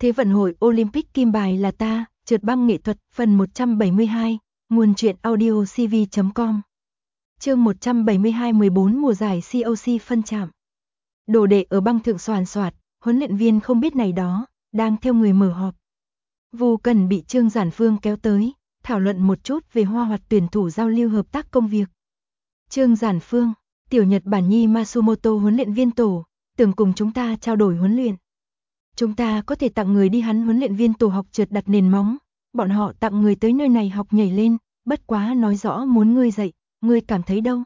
Thế vận hội Olympic kim bài là ta, trượt băng nghệ thuật, phần 172, nguồn truyện audio cv.com. Chương 172 14 mùa giải COC phân trạm. Đồ đệ ở băng thượng soàn soạt, huấn luyện viên không biết này đó, đang theo người mở họp. Vu Cần bị Trương Giản Phương kéo tới, thảo luận một chút về Hoa Hoạt tuyển thủ giao lưu hợp tác công việc. Trương Giản Phương, tiểu Nhật Bản Nhi Masumoto huấn luyện viên tổ, tưởng cùng chúng ta trao đổi huấn luyện. Chúng ta có thể tặng người đi hắn huấn luyện viên tổ học trượt đặt nền móng, bọn họ tặng người tới nơi này học nhảy lên, bất quá nói rõ muốn ngươi dạy, ngươi cảm thấy đâu?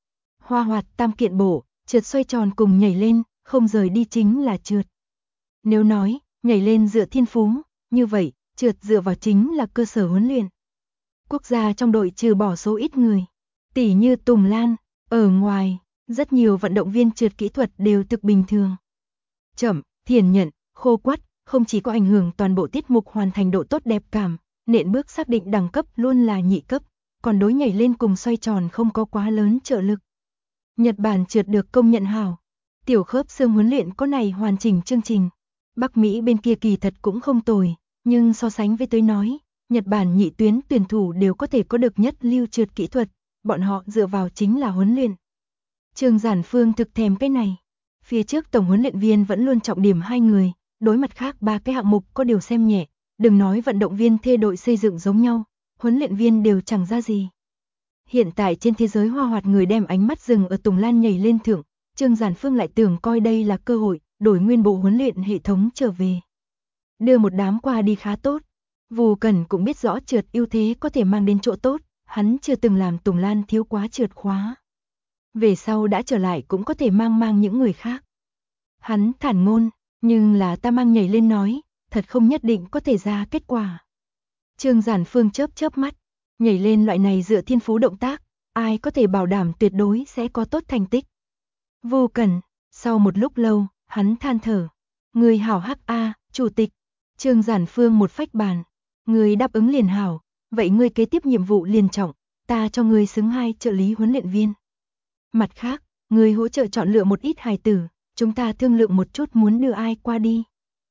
Hoa Hoạt tam kiện bổ, trượt xoay tròn cùng nhảy lên, không rời đi chính là trượt. Nếu nói, nhảy lên dựa thiên phú, như vậy, trượt dựa vào chính là cơ sở huấn luyện. Quốc gia trong đội trừ bỏ số ít người, tỉ như Tùng Lan, ở ngoài, rất nhiều vận động viên trượt kỹ thuật đều thực bình thường. Chậm, thiền nhận, khô quắt, không chỉ có ảnh hưởng toàn bộ tiết mục hoàn thành độ tốt đẹp cảm, nện bước xác định đẳng cấp luôn là nhị cấp, còn đối nhảy lên cùng xoay tròn không có quá lớn trợ lực. Nhật Bản trượt được công nhận hảo, tiểu khớp xương huấn luyện có này hoàn chỉnh chương trình. Bắc Mỹ bên kia kỳ thật cũng không tồi, nhưng so sánh với tới nói, Nhật Bản nhị tuyến tuyển thủ đều có thể có được nhất lưu trượt kỹ thuật, bọn họ dựa vào chính là huấn luyện. Trương Giản Phương thực thèm cái này. Phía trước tổng huấn luyện viên vẫn luôn trọng điểm hai người, đối mặt khác ba cái hạng mục có điều xem nhẹ, đừng nói vận động viên thê đội xây dựng giống nhau, huấn luyện viên đều chẳng ra gì. Hiện tại trên thế giới Hoa Hoạt người đem ánh mắt dừng ở Tùng Lan nhảy lên thượng, Trương Giản Phương lại tưởng coi đây là cơ hội, đổi nguyên bộ huấn luyện hệ thống trở về. Đưa một đám qua đi khá tốt. Vu Cần cũng biết rõ trượt ưu thế có thể mang đến chỗ tốt, hắn chưa từng làm Tùng Lan thiếu quá trượt khóa. Về sau đã trở lại cũng có thể mang những người khác. Hắn thản ngôn, nhưng là ta mang nhảy lên nói, thật không nhất định có thể ra kết quả. Trương Giản Phương chớp mắt, nhảy lên loại này dựa thiên phú động tác, ai có thể bảo đảm tuyệt đối sẽ có tốt thành tích. Vu Cần, sau một lúc lâu, hắn than thở, người hảo hắc a, chủ tịch. Trương Giản Phương một phách bàn, người đáp ứng liền hảo, vậy ngươi kế tiếp nhiệm vụ liền trọng, ta cho ngươi xứng 2 trợ lý huấn luyện viên. Mặt khác, người hỗ trợ chọn lựa một ít hài tử, chúng ta thương lượng một chút muốn đưa ai qua đi.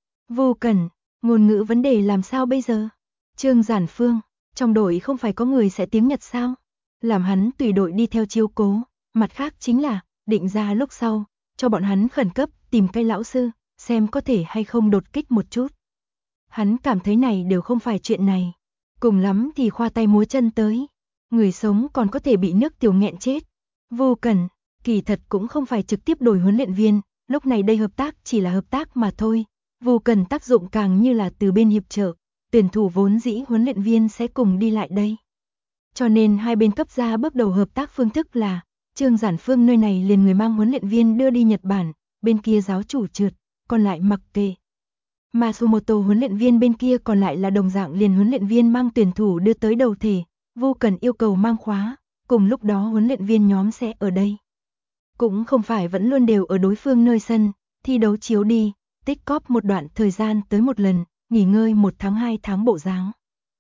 Vu Cần, ngôn ngữ vấn đề làm sao bây giờ? Trương Giản Phương, trong đội không phải có người sẽ tiếng Nhật sao? Làm hắn tùy đội đi theo chiếu cố, mặt khác chính là, định ra lúc sau, cho bọn hắn khẩn cấp tìm cái lão sư, xem có thể hay không đột kích một chút. Hắn cảm thấy này đều không phải chuyện này, cùng lắm thì khoa tay múa chân tới, người sống còn có thể bị nước tiểu nghẹn chết. Vu Cần, kỳ thật cũng không phải trực tiếp đổi huấn luyện viên, lúc này đây hợp tác chỉ là hợp tác mà thôi. Vu Cần tác dụng càng như là từ bên hiệp trợ, tuyển thủ vốn dĩ huấn luyện viên sẽ cùng đi lại đây. Cho nên hai bên cấp ra bước đầu hợp tác phương thức là, Trương Giản Phương nơi này liền người mang huấn luyện viên đưa đi Nhật Bản, bên kia giáo chủ trượt, còn lại mặc kệ. Masumoto huấn luyện viên bên kia còn lại là đồng dạng liền huấn luyện viên mang tuyển thủ đưa tới đầu thể, Vu Cần yêu cầu mang khóa, cùng lúc đó huấn luyện viên nhóm sẽ ở đây. Cũng không phải vẫn luôn đều ở đối phương nơi sân, thi đấu chiếu đi, tích cóp một đoạn thời gian tới một lần, nghỉ ngơi 1 tháng 2 tháng bộ dáng.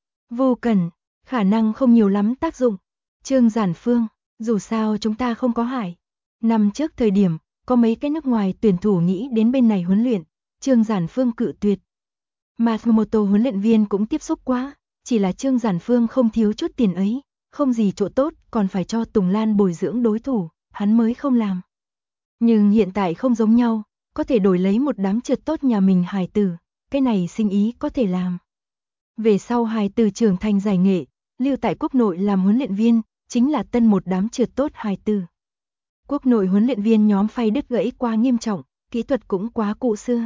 Vu Cần, khả năng không nhiều lắm tác dụng. Trương Giản Phương, dù sao chúng ta không có hải. Năm trước thời điểm, có mấy cái nước ngoài tuyển thủ nghĩ đến bên này huấn luyện, Trương Giản Phương cự tuyệt. Masumoto huấn luyện viên cũng tiếp xúc quá, chỉ là Trương Giản Phương không thiếu chút tiền ấy, không gì chỗ tốt, còn phải cho Tùng Lan bồi dưỡng đối thủ, hắn mới không làm. Nhưng hiện tại không giống nhau, có thể đổi lấy một đám trượt tốt nhà mình hài tử, cái này sinh ý có thể làm. Về sau hài tử trưởng thành giải nghệ, lưu tại quốc nội làm huấn luyện viên, chính là tân một đám trượt tốt hài tử. Quốc nội huấn luyện viên nhóm phay đứt gãy quá nghiêm trọng, kỹ thuật cũng quá cũ xưa.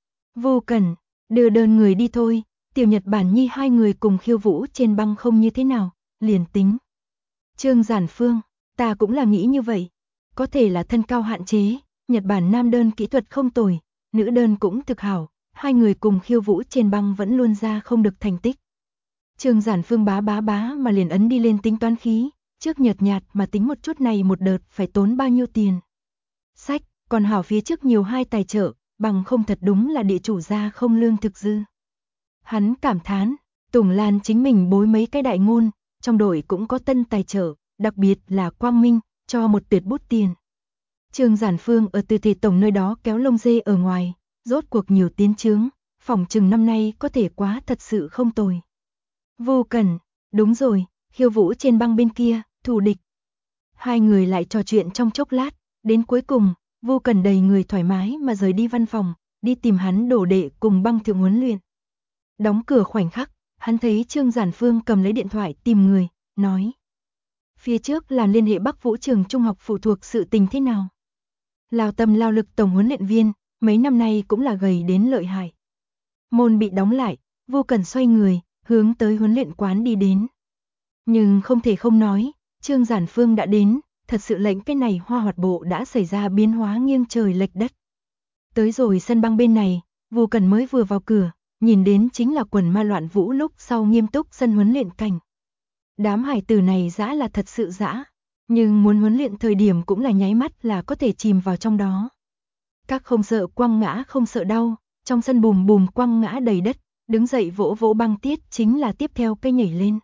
Vu Cần, đưa đơn người đi thôi, tiểu Nhật Bản Nhi hai người cùng khiêu vũ trên băng không như thế nào, liền tính. Trương Giản Phương, ta cũng là nghĩ như vậy, có thể là thân cao hạn chế, Nhật Bản nam đơn kỹ thuật không tồi, nữ đơn cũng thực hảo, hai người cùng khiêu vũ trên băng vẫn luôn ra không được thành tích. Trương Giản Phương bá mà liền ấn đi lên tính toán khí, trước nhợt nhạt mà tính một chút này một đợt phải tốn bao nhiêu tiền. Sách, còn hảo phía trước nhiều hai tài trợ, bằng không thật đúng là địa chủ gia không lương thực dư. Hắn cảm thán, Tùng Lan chính mình bối mấy cái đại ngôn, trong đội cũng có tân tài trợ, đặc biệt là Quang Minh, cho một tuyệt bút tiền. Trương Giản Phương ở từ thể tổng nơi đó kéo lông dê ở ngoài, rốt cuộc nhiều tiến chướng, phỏng chừng năm nay có thể quá thật sự không tồi. Vô Cẩn, đúng rồi, khiêu vũ trên băng bên kia, thù địch. Hai người lại trò chuyện trong chốc lát, đến cuối cùng, Vô Cẩn đầy người thoải mái mà rời đi văn phòng, đi tìm hắn đồ đệ cùng băng thượng huấn luyện. Đóng cửa khoảnh khắc, hắn thấy Trương Giản Phương cầm lấy điện thoại tìm người, nói. Phía trước là liên hệ Bắc Vũ trường trung học phụ thuộc sự tình thế nào? Lao tâm lao lực tổng huấn luyện viên, mấy năm nay cũng là gầy đến lợi hại. Môn bị đóng lại, Vô Cẩn xoay người, hướng tới huấn luyện quán đi đến. Nhưng không thể không nói, Trương Giản Phương đã đến, thật sự lệnh cái này hoa hoạt bộ đã xảy ra biến hóa nghiêng trời lệch đất. Tới rồi sân băng bên này, Vô Cẩn mới vừa vào cửa, nhìn đến chính là quần ma loạn vũ lúc sau nghiêm túc sân huấn luyện cảnh. Đám hải tử này dã là thật sự dã, nhưng muốn huấn luyện thời điểm cũng là nháy mắt là có thể chìm vào trong đó. Các không sợ quăng ngã không sợ đau, trong sân bùm bùm quăng ngã đầy đất, đứng dậy vỗ vỗ băng tiết chính là tiếp theo cây nhảy lên.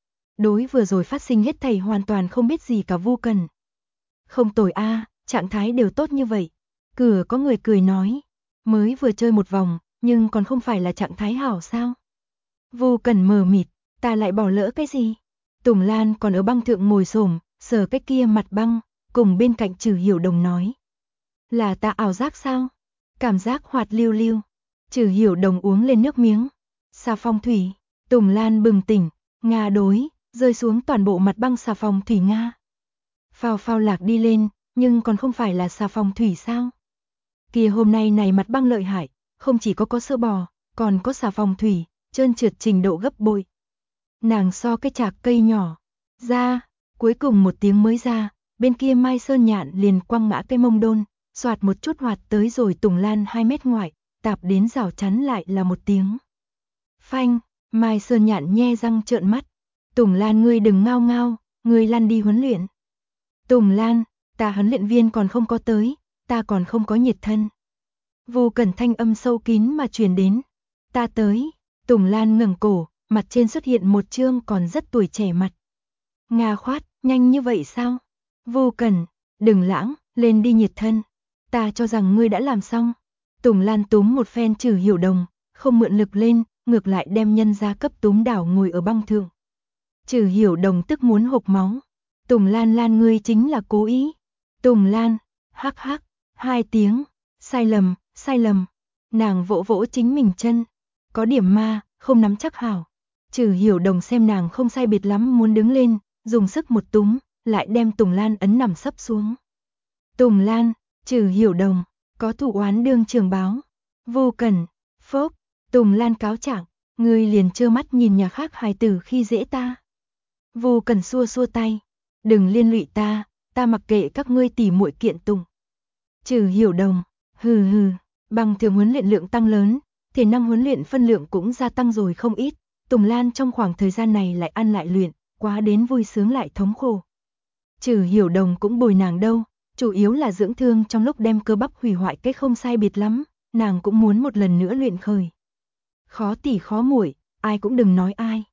Đối vừa rồi phát sinh hết thảy hoàn toàn không biết gì cả Vô Cẩn. Không tồi a, trạng thái đều tốt như vậy. Cửa có người cười nói, mới vừa chơi một vòng, nhưng còn không phải là trạng thái hảo sao? Vô Cẩn mờ mịt, ta lại bỏ lỡ cái gì? Tùng Lan còn ở băng thượng ngồi xổm, sờ cái kia mặt băng, cùng bên cạnh Trừ Hiểu Đồng nói. Là ta ảo giác sao? Cảm giác hoạt lưu lưu. Trừ Hiểu Đồng uống lên nước miếng. Xà phòng thủy. Tùng Lan bừng tỉnh, Nga đối, rơi xuống toàn bộ mặt băng xà phòng thủy Nga. Phao phao lạc đi lên, nhưng còn không phải là xà phòng thủy sao? Kìa hôm nay này mặt băng lợi hại, không chỉ có sữa bò, còn có xà phòng thủy, trơn trượt trình độ gấp bội. Nàng so cái chạc cây nhỏ ra, cuối cùng một tiếng mới ra, bên kia Mai Sơn Nhạn liền quăng ngã cây mông đôn, xoạt một chút hoạt tới rồi Tùng Lan 2 mét ngoại, tạp đến rào chắn lại là một tiếng. Phanh, Mai Sơn Nhạn nhe răng trợn mắt. Tùng Lan ngươi đừng ngao ngao, ngươi lăn đi huấn luyện. Tùng Lan, ta huấn luyện viên còn không có tới, ta còn không có nhiệt thân. Vô Cẩn thanh âm sâu kín mà truyền đến. Ta tới. Tùng Lan ngẩng cổ, mặt trên xuất hiện một trương còn rất tuổi trẻ mặt. Nga khoát, nhanh như vậy sao? Vô Cẩn, đừng lãng, lên đi nhiệt thân. Ta cho rằng ngươi đã làm xong. Tùng Lan túm một phen Trừ Hiểu Đồng, không mượn lực lên, ngược lại đem nhân gia cấp túm đảo ngồi ở băng thượng. Trừ Hiểu Đồng tức muốn hộc máu. Tùng Lan Lan ngươi chính là cố ý. Tùng Lan, hắc hắc, 2 tiếng, sai lầm, sai lầm. Nàng vỗ vỗ chính mình chân. Có điểm ma, không nắm chắc hảo. Trừ Hiểu Đồng xem nàng không sai biệt lắm muốn đứng lên, dùng sức một túm, lại đem Tùng Lan ấn nằm sấp xuống. Tùng Lan, Trừ Hiểu Đồng, có thủ oán đương trường báo. Vô Cẩn, phốc, Tùng Lan cáo trạng, ngươi liền trơ mắt nhìn nhà khác hài tử khi dễ ta. Vô Cẩn xua xua tay, đừng liên lụy ta, ta mặc kệ các ngươi tỉ muội kiện tụng. Trừ Hiểu Đồng, hừ hừ, bằng thường huấn luyện lượng tăng lớn, thể năng huấn luyện phân lượng cũng gia tăng rồi không ít. Tùng Lan trong khoảng thời gian này lại ăn lại luyện, quá đến vui sướng lại thống khổ. Trừ Hiểu Đồng cũng bồi nàng đâu, chủ yếu là dưỡng thương trong lúc đem cơ bắp hủy hoại cái không sai biệt lắm, nàng cũng muốn một lần nữa luyện khởi. Khó tỉ khó muội, ai cũng đừng nói ai.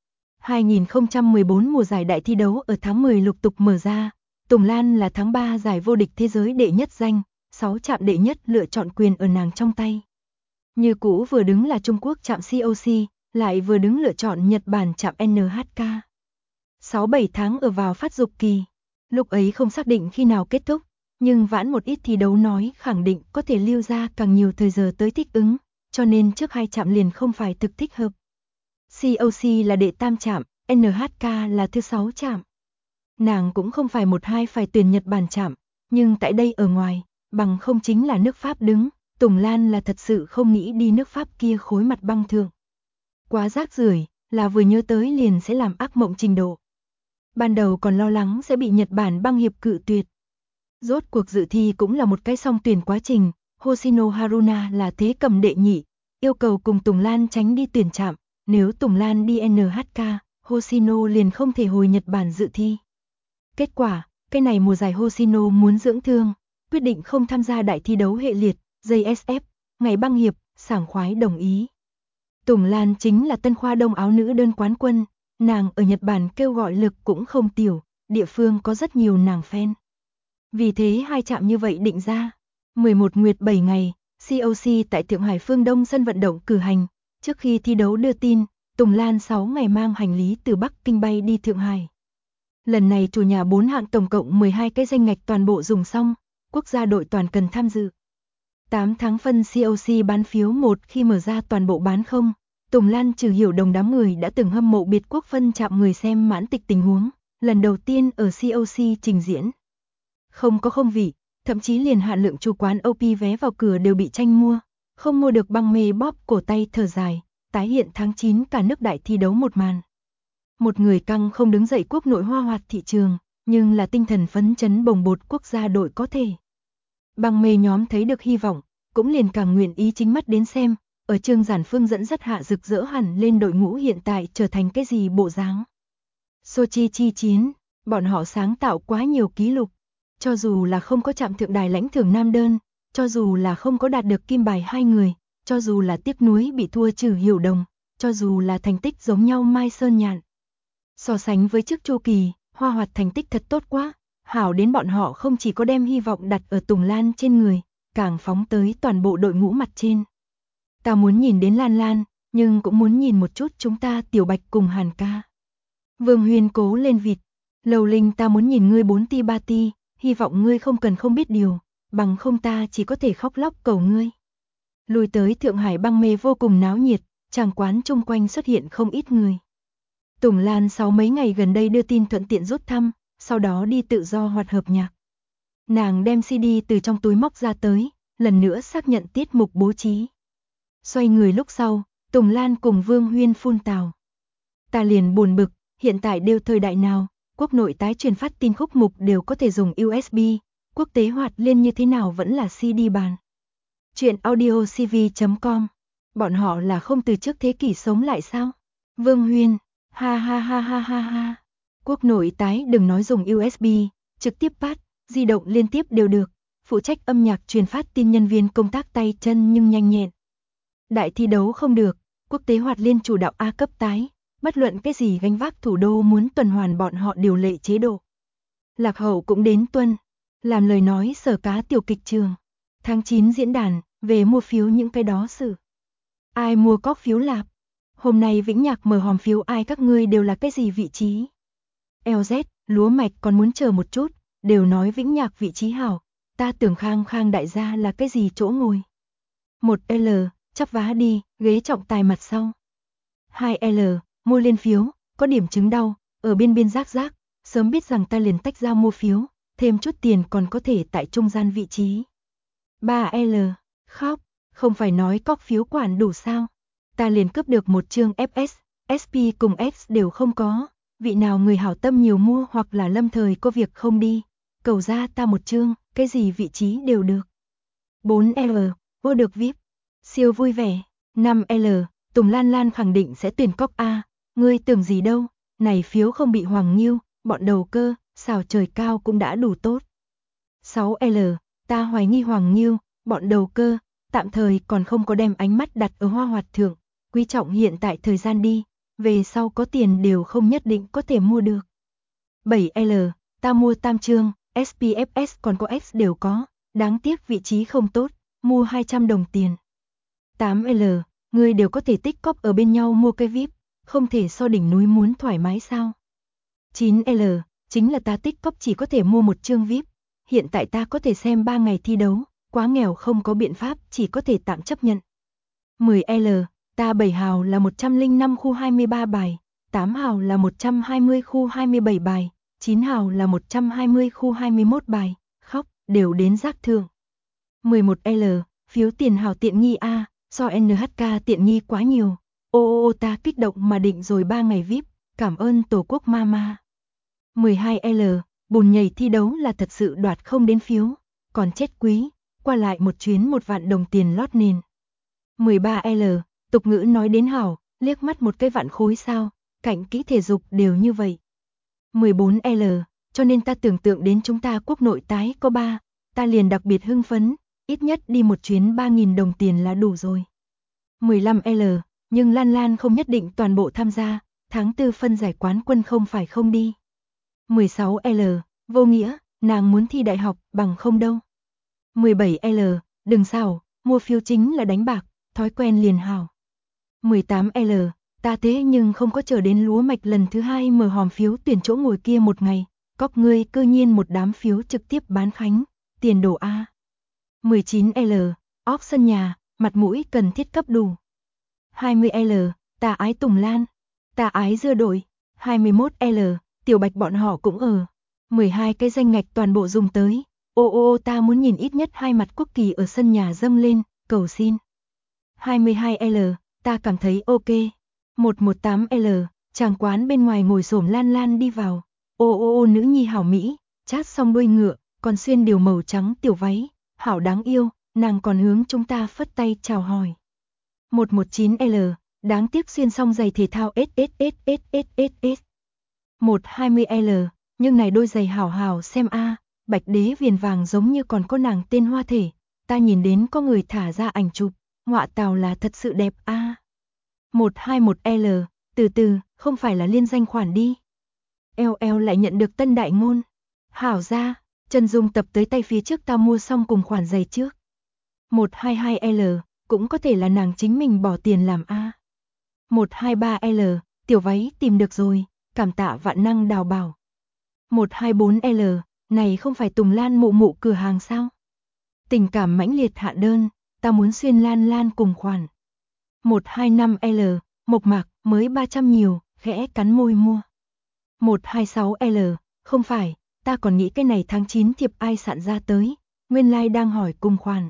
2014 mùa giải đại thi đấu ở tháng 10 lục tục mở ra, Tùng Lan là tháng 3 giải vô địch thế giới đệ nhất danh, 6 trạm đệ nhất lựa chọn quyền ở nàng trong tay. Như cũ vừa đứng là Trung Quốc trạm COC, lại vừa đứng lựa chọn Nhật Bản trạm NHK. 6-7 tháng ở vào phát dục kỳ, lúc ấy không xác định khi nào kết thúc, nhưng vãn một ít thi đấu nói khẳng định có thể lưu ra càng nhiều thời giờ tới thích ứng, cho nên trước 2 trạm liền không phải thực thích hợp. COC là đệ tam trạm, NHK là thứ 6 trạm. Nàng cũng không phải 1-2 phải tuyển Nhật Bản trạm, nhưng tại đây ở ngoài, bằng không chính là nước Pháp đứng, Tùng Lan là thật sự không nghĩ đi nước Pháp kia khối mặt băng thượng. Quá rác rưởi, là vừa nhớ tới liền sẽ làm ác mộng trình độ. Ban đầu còn lo lắng sẽ bị Nhật Bản băng hiệp cự tuyệt. Rốt cuộc dự thi cũng là một cái song tuyển quá trình, Hoshino Haruna là thế cầm đệ nhị, yêu cầu cùng Tùng Lan tránh đi tuyển trạm, nếu Tùng Lan đi NHK, Hoshino liền không thể hồi Nhật Bản dự thi. Kết quả, cái này mùa giải Hoshino muốn dưỡng thương, quyết định không tham gia đại thi đấu hệ liệt, JSF, ngày băng hiệp, sảng khoái đồng ý. Tùng Lan chính là Tân Khoa Đông áo nữ đơn quán quân, nàng ở Nhật Bản kêu gọi lực cũng không tiểu, địa phương có rất nhiều nàng fan. Vì thế 2 trạm như vậy định ra, 11 nguyệt 7 ngày, COC tại Thượng Hải Phương Đông sân vận động cử hành, Trước khi thi đấu đưa tin, Tùng Lan 6 ngày mang hành lý từ Bắc Kinh bay đi Thượng Hải. Lần này chủ nhà 4 hạng tổng cộng 12 cái danh ngạch toàn bộ dùng xong, quốc gia đội toàn cần tham dự. 8 tháng phân COC bán phiếu 1 khi mở ra toàn bộ bán không, Tùng Lan trừ hiểu đồng đám người đã từng hâm mộ biệt quốc phân chạm người xem mãn tịch tình huống, lần đầu tiên ở COC trình diễn. Không có không vị, thậm chí liền hạn lượng chủ quán OP vé vào cửa đều bị tranh mua, không mua được băng mê bóp cổ tay thở dài, tái hiện tháng 9 cả nước đại thi đấu một màn. Một người căng không đứng dậy quốc nội hoa hoạt thị trường, nhưng là tinh thần phấn chấn bồng bột quốc gia đội có thể. Băng mê nhóm thấy được hy vọng, cũng liền càng nguyện ý chính mắt đến xem, ở Trương Giản Phương dẫn dắt hạ rực rỡ hẳn lên đội ngũ hiện tại trở thành cái gì bộ dáng. Sochi chi chiến, bọn họ sáng tạo quá nhiều kỷ lục, cho dù là không có chạm thượng đài lãnh thưởng nam đơn, cho dù là không có đạt được kim bài 2 người, cho dù là tiếc nuối bị thua trừ hiểu đồng, cho dù là thành tích giống nhau Mai Sơn Nhạn. So sánh với trước chu kỳ, hoa hoạt thành tích thật tốt quá, hảo đến bọn họ không chỉ có đem hy vọng đặt ở Tùng Lan trên người, càng phóng tới toàn bộ đội ngũ mặt trên. Ta muốn nhìn đến Lan Lan, nhưng cũng muốn nhìn một chút chúng ta Tiểu Bạch cùng Hàn ca. Vương Huyên cố lên vịt, Lầu Linh ta muốn nhìn ngươi 4 ti 3 ti, hy vọng ngươi không cần không biết điều, bằng không ta chỉ có thể khóc lóc cầu ngươi. Lùi tới Thượng Hải băng mê vô cùng náo nhiệt, tràng quán chung quanh xuất hiện không ít người. Tùng Lan sau mấy ngày gần đây đưa tin thuận tiện rút thăm, sau đó đi tự do hoạt hợp nhạc. Nàng đem CD từ trong túi móc ra tới, lần nữa xác nhận tiết mục bố trí. Xoay người lúc sau, Tùng Lan cùng Vương Huyên phun tào. Ta liền buồn bực, hiện tại đều thời đại nào, quốc nội tái truyền phát tin khúc mục đều có thể dùng USB, quốc tế hoạt liên như thế nào vẫn là CD bàn. Chuyện audio cv.com, bọn họ là không từ trước thế kỷ sống lại sao? Vương Huyên, ha ha ha ha ha ha. Quốc nội tái đừng nói dùng USB, trực tiếp phát, di động liên tiếp đều được, phụ trách âm nhạc truyền phát tin nhân viên công tác tay chân nhưng nhanh nhẹn. Đại thi đấu không được, quốc tế hoạt liên chủ đạo A cấp tái, bất luận cái gì gánh vác thủ đô muốn tuần hoàn bọn họ điều lệ chế độ. Lạc Hậu cũng đến tuân, làm lời nói sở cá tiểu kịch trường. Tháng 9 diễn đàn, về mua phiếu những cái đó sự. Ai mua cóc phiếu lạp? Hôm nay Vĩnh Nhạc mở hòm phiếu ai các ngươi đều là cái gì vị trí? LZ, lúa mạch còn muốn chờ một chút, đều nói Vĩnh Nhạc vị trí hảo, ta tưởng Khang Khang đại gia là cái gì chỗ ngồi. 1L, chắp vá đi, ghế trọng tài mặt sau. 2L, mua liên phiếu, có điểm chứng đau, ở biên biên rác rác, sớm biết rằng ta liền tách ra mua phiếu, thêm chút tiền còn có thể tại trung gian vị trí. 3L, khóc, không phải nói cóc phiếu quản đủ sao, ta liền cướp được một chương FS, SP cùng X đều không có, vị nào người hảo tâm nhiều mua hoặc là lâm thời có việc không đi, cầu ra ta một chương, cái gì vị trí đều được. 4L, vô được VIP, siêu vui vẻ. 5L, Tùng Lan Lan khẳng định sẽ tuyển cóc A, ngươi tưởng gì đâu, này phiếu không bị Hoàng Nghiêu, bọn đầu cơ, xào trời cao cũng đã đủ tốt. 6L, ta hoài nghi Hoàng Nghiêu, bọn đầu cơ, tạm thời còn không có đem ánh mắt đặt ở hoa hoạt thượng, quý trọng hiện tại thời gian đi, về sau có tiền đều không nhất định có thể mua được. 7L, ta mua tam chương, SPFS còn có X đều có, đáng tiếc vị trí không tốt, mua 200 đồng tiền. 8L, ngươi đều có thể tích cóp ở bên nhau mua cái VIP, không thể so đỉnh núi muốn thoải mái sao? 9L, chính là ta tích cóp chỉ có thể mua một chương VIP, hiện tại ta có thể xem 3 ngày thi đấu, quá nghèo không có biện pháp, chỉ có thể tạm chấp nhận. 10L, ta 7 hào là 105 khu 23 bài, 8 hào là 120 khu 27 bài, 9 hào là 120 khu 21 bài, khóc, đều đến rác thượng. 11L, phiếu tiền hào tiện nghi A, so NHK tiện nghi quá nhiều. Ô ta kích động mà định rồi 3 ngày VIP, cảm ơn Tổ quốc Mama. 12L, bùn nhảy thi đấu là thật sự đoạt không đến phiếu, còn chết quý, qua lại một chuyến 1 vạn đồng tiền lót nền. 13L, tục ngữ nói đến hảo, liếc mắt một cái vạn khối sao, cạnh kỹ thể dục đều như vậy. 14L, cho nên ta tưởng tượng đến chúng ta quốc nội tái có 3, ta liền đặc biệt hưng phấn, ít nhất đi một chuyến 3.000 đồng tiền là đủ rồi. 15L, nhưng Lan Lan không nhất định toàn bộ tham gia, tháng 4 phân giải quán quân không phải không đi. 16L, vô nghĩa, nàng muốn thi đại học, bằng không đâu. 17L, đừng xảo, mua phiếu chính là đánh bạc, thói quen liền hảo. 18L, ta thế nhưng không có chờ đến lúa mạch lần thứ 2 mở hòm phiếu tuyển chỗ ngồi kia một ngày, cóc ngươi cư nhiên một đám phiếu trực tiếp bán khánh, tiền đồ A. 19L, óp sân nhà, mặt mũi cần thiết cấp đủ. 20L, ta ái Tùng Lan, ta ái dưa đội. 21L, Tiểu Bạch bọn họ cũng ở. 12 cái danh ngạch toàn bộ dùng tới. Ô ta muốn nhìn ít nhất 2 mặt quốc kỳ ở sân nhà dâng lên, cầu xin. 22L, ta cảm thấy ok. 118L, chàng quán bên ngoài ngồi xổm Lan Lan đi vào. Ô nữ nhi hảo mỹ, chát xong đuôi ngựa, còn xuyên điều màu trắng tiểu váy, hảo đáng yêu, nàng còn hướng chúng ta phất tay chào hỏi. 119L, đáng tiếc xuyên xong giày thể thao SSSSSSS. 120L, nhưng này đôi giày hảo hảo xem a, bạch đế viền vàng giống như còn có nàng tên hoa thể, ta nhìn đến có người thả ra ảnh chụp, ngọa tào là thật sự đẹp a. 121L, từ, không phải là liên danh khoản đi. LL lại nhận được tân đại ngôn. Hảo ra, Trần Dung tập tới tay phía trước ta mua xong cùng khoản giày trước. 122L, cũng có thể là nàng chính mình bỏ tiền làm a. 123L, tiểu váy tìm được rồi, cảm tạ vạn năng đào bảo. 124L, này không phải Tùng Lan mụ mụ cửa hàng sao? Tình cảm mãnh liệt hạ đơn, ta muốn xuyên Lan Lan cùng khoản. 125L, mộc mạc, mới 300 nhiều, khẽ cắn môi mua. 126L, không phải, ta còn nghĩ cái này tháng 9 thiệp ai soạn ra tới, nguyên lai đang hỏi cùng khoản.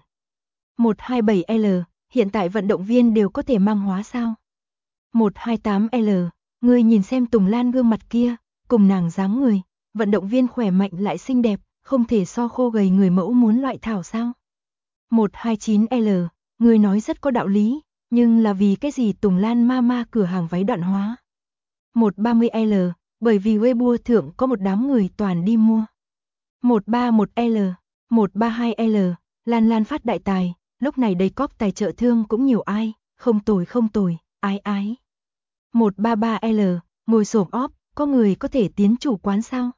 127L, hiện tại vận động viên đều có thể mang hóa sao? 128L, ngươi nhìn xem Tùng Lan gương mặt kia, cùng nàng dáng người, vận động viên khỏe mạnh lại xinh đẹp, không thể so khô gầy người mẫu muốn loại thảo sao? 129L, ngươi nói rất có đạo lý, nhưng là vì cái gì Tùng Lan mama cửa hàng váy đoạn hóa? 130L, bởi vì Weibo thượng có một đám người toàn đi mua. 131L, 132L, Lan Lan phát đại tài, lúc này đầy cóp tài trợ thương cũng nhiều ai, không tồi, ái. 133L, ngồi xổm óp, có người có thể tiến chủ quán sao?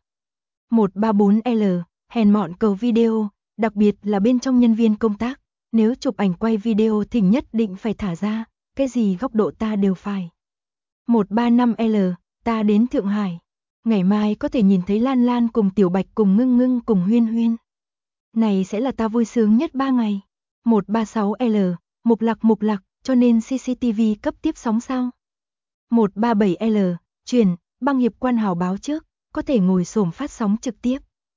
134L, hèn mọn cầu video, đặc biệt là bên trong nhân viên công tác, nếu chụp ảnh quay video thì nhất định phải thả ra, cái gì góc độ ta đều phải. 135L, ta đến Thượng Hải, ngày mai có thể nhìn thấy Lan Lan cùng Tiểu Bạch cùng Ngưng cùng Huyên. Này sẽ là ta vui sướng nhất 3 ngày. 136L, mục lạc, cho nên CCTV cấp tiếp sóng sao? 137L, truyền, băng hiệp quan hào báo trước, có thể ngồi xổm phát sóng trực tiếp.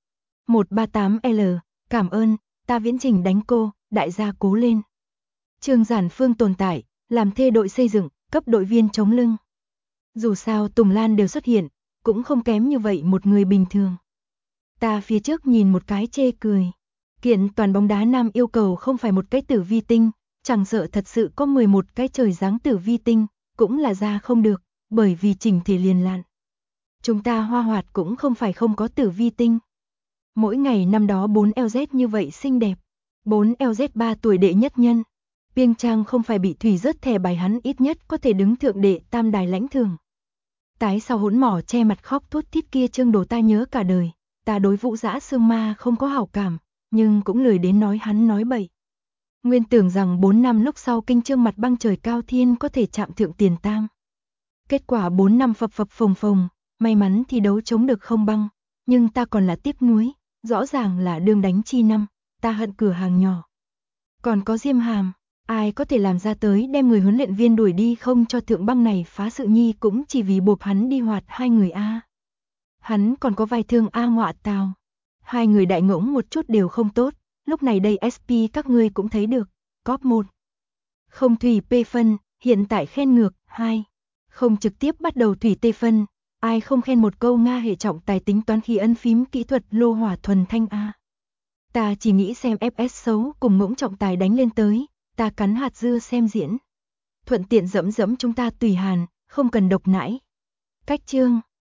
138L, cảm ơn, ta viễn trình đánh cô, đại gia cố lên. Trương Giản Phương tồn tại, làm thê đội xây dựng, cấp đội viên chống lưng. Dù sao Tùng Lan đều xuất hiện, cũng không kém như vậy một người bình thường. Ta phía trước nhìn một cái chê cười. Kiện toàn bóng đá nam yêu cầu không phải một cái tử vi tinh, chẳng sợ thật sự có 11 cái trời dáng tử vi tinh, cũng là ra không được, bởi vì chỉnh thể liền lạn. Chúng ta Hoa Hoạt cũng không phải không có tử vi tinh. Mỗi ngày năm đó 4LZ như vậy xinh đẹp. 4LZ 3 tuổi đệ nhất nhân. Piêng Trang không phải bị thủy rớt thẻ bài hắn ít nhất có thể đứng thượng đệ tam đài lãnh thường. Tái sau hỗn mỏ che mặt khóc thút thít kia Trương Đồ ta nhớ cả đời. Ta đối Vũ Dã Sương Ma không có hảo cảm, nhưng cũng lười đến nói hắn nói bậy. Nguyên tưởng rằng 4 năm lúc sau kinh Trương mặt băng trời cao thiên có thể chạm thượng tiền tam. Kết quả 4 năm phập phồng, may mắn thi đấu chống được không băng, nhưng ta còn là tiếc nuối, rõ ràng là đương đánh chi năm, ta hận cửa hàng nhỏ. Còn có Diêm Hàm, ai có thể làm ra tới đem người huấn luyện viên đuổi đi không cho thượng băng này phá sự nhi cũng chỉ vì buộc hắn đi hoạt 2 người a. Hắn còn có vài thương a ngọa tào. 2 người đại ngỗng một chút đều không tốt, lúc này đây SP các ngươi cũng thấy được, cóp 1. Không thủy P phân, hiện tại khen ngược, 2. Không trực tiếp bắt đầu thủy T phân, ai không khen một câu Nga hệ trọng tài tính toán khi ân phím kỹ thuật lô hỏa thuần thanh a. Ta chỉ nghĩ xem FS xấu cùng ngỗng trọng tài đánh lên tới, ta cắn hạt dưa xem diễn. Thuận tiện dẫm chúng ta tùy hàn, không cần độc nãi. Cách chương